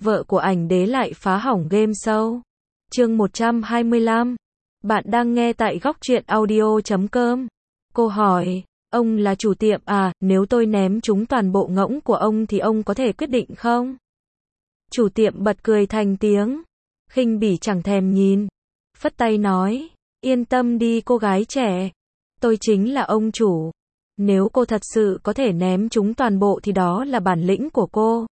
vợ của ảnh đế lại phá hỏng game show. Chương 125. Bạn đang nghe tại góc truyện audio.com. Cô hỏi, ông là chủ tiệm à, nếu tôi ném chúng toàn bộ ngỗng của ông thì ông có thể quyết định không? Chủ tiệm bật cười thành tiếng, khinh bỉ chẳng thèm nhìn, phất tay nói, yên tâm đi cô gái trẻ, tôi chính là ông chủ. Nếu cô thật sự có thể ném chúng toàn bộ thì đó là bản lĩnh của cô.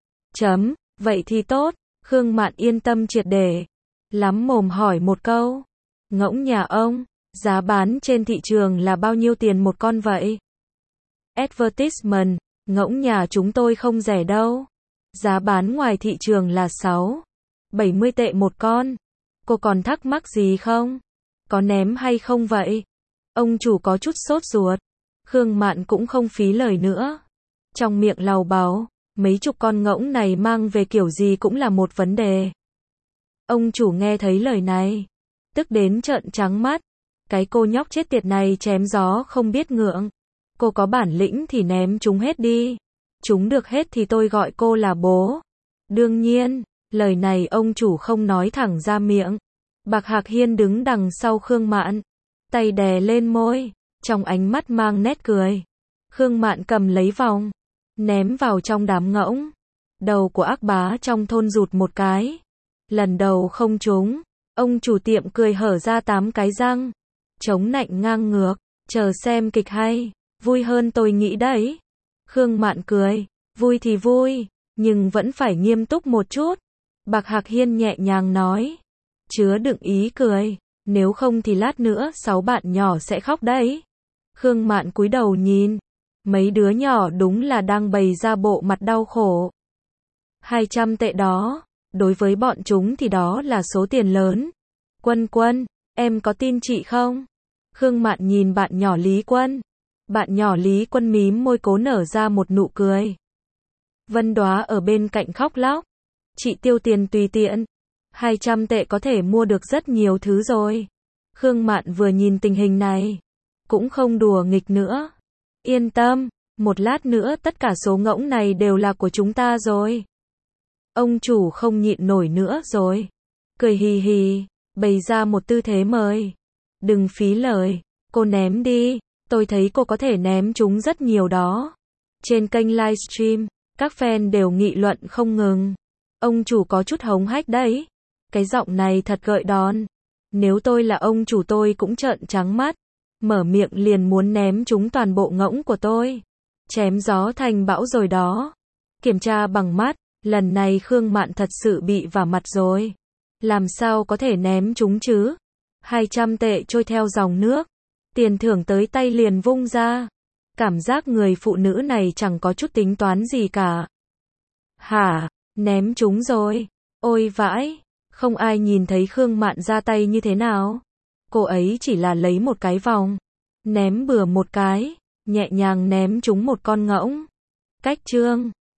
Vậy thì tốt, Khương Mạn yên tâm triệt để. Lắm mồm hỏi một câu, ngỗng nhà ông, giá bán trên thị trường là bao nhiêu tiền một con vậy? Advertisement, ngỗng nhà chúng tôi không rẻ đâu. Giá bán ngoài thị trường là 70 tệ một con. Cô còn thắc mắc gì không? Có ném hay không vậy? Ông chủ có chút sốt ruột. Khương Mạn cũng không phí lời nữa. Trong miệng lầu bầu, mấy chục con ngỗng này mang về kiểu gì cũng là một vấn đề. Ông chủ nghe thấy lời này, tức đến trợn trắng mắt. Cái cô nhóc chết tiệt này chém gió không biết ngượng. Cô có bản lĩnh thì ném chúng hết đi. Chúng được hết thì tôi gọi cô là bố. Đương nhiên, lời này ông chủ không nói thẳng ra miệng. Bạc Hạc Hiên đứng đằng sau Khương Mạn, tay đè lên môi, trong ánh mắt mang nét cười. Khương Mạn cầm lấy vòng, ném vào trong đám ngỗng. Đầu của ác bá trong thôn rụt một cái. Lần đầu không trúng, ông chủ tiệm cười hở ra 8 cái răng. Chống nạnh ngang ngược, chờ xem kịch hay, vui hơn tôi nghĩ đấy. Khương Mạn cười, vui thì vui, nhưng vẫn phải nghiêm túc một chút. Bạc Hạc Hiên nhẹ nhàng nói, chứa đựng ý cười, nếu không thì lát nữa 6 bạn nhỏ sẽ khóc đấy. Khương Mạn cúi đầu nhìn, mấy đứa nhỏ đúng là đang bày ra bộ mặt đau khổ. 200 tệ đó, đối với bọn chúng thì đó là số tiền lớn. Quân, em có tin chị không? Khương Mạn nhìn bạn nhỏ Lý Quân. Bạn nhỏ Lý Quân mím môi cố nở ra một nụ cười. Vân Đóa ở bên cạnh khóc lóc. Chị tiêu tiền tùy tiện. 200 tệ có thể mua được rất nhiều thứ rồi. Khương Mạn vừa nhìn tình hình này, cũng không đùa nghịch nữa. Yên tâm, một lát nữa tất cả số ngỗng này đều là của chúng ta rồi. Ông chủ không nhịn nổi nữa rồi. Cười hì hì, bày ra một tư thế mời. Đừng phí lời, cô ném đi, tôi thấy cô có thể ném chúng rất nhiều đó. Trên kênh livestream, các fan đều nghị luận không ngừng. Ông chủ có chút hống hách đấy. Cái giọng này thật gợi đòn. Nếu tôi là ông chủ tôi cũng trợn trắng mắt. Mở miệng liền muốn ném chúng toàn bộ ngỗng của tôi. Chém gió thành bão rồi đó. Kiểm tra bằng mắt, lần này Khương Mạn thật sự bị vả mặt rồi. Làm sao có thể ném chúng chứ? 200 tệ trôi theo dòng nước. Tiền thưởng tới tay liền vung ra. Cảm giác người phụ nữ này chẳng có chút tính toán gì cả. Hả? Ném chúng rồi. Ôi vãi, không ai nhìn thấy Khương Mạn ra tay như thế nào. Cô ấy chỉ là lấy một cái vòng, ném bừa một cái, nhẹ nhàng ném chúng một con ngỗng. Cách chương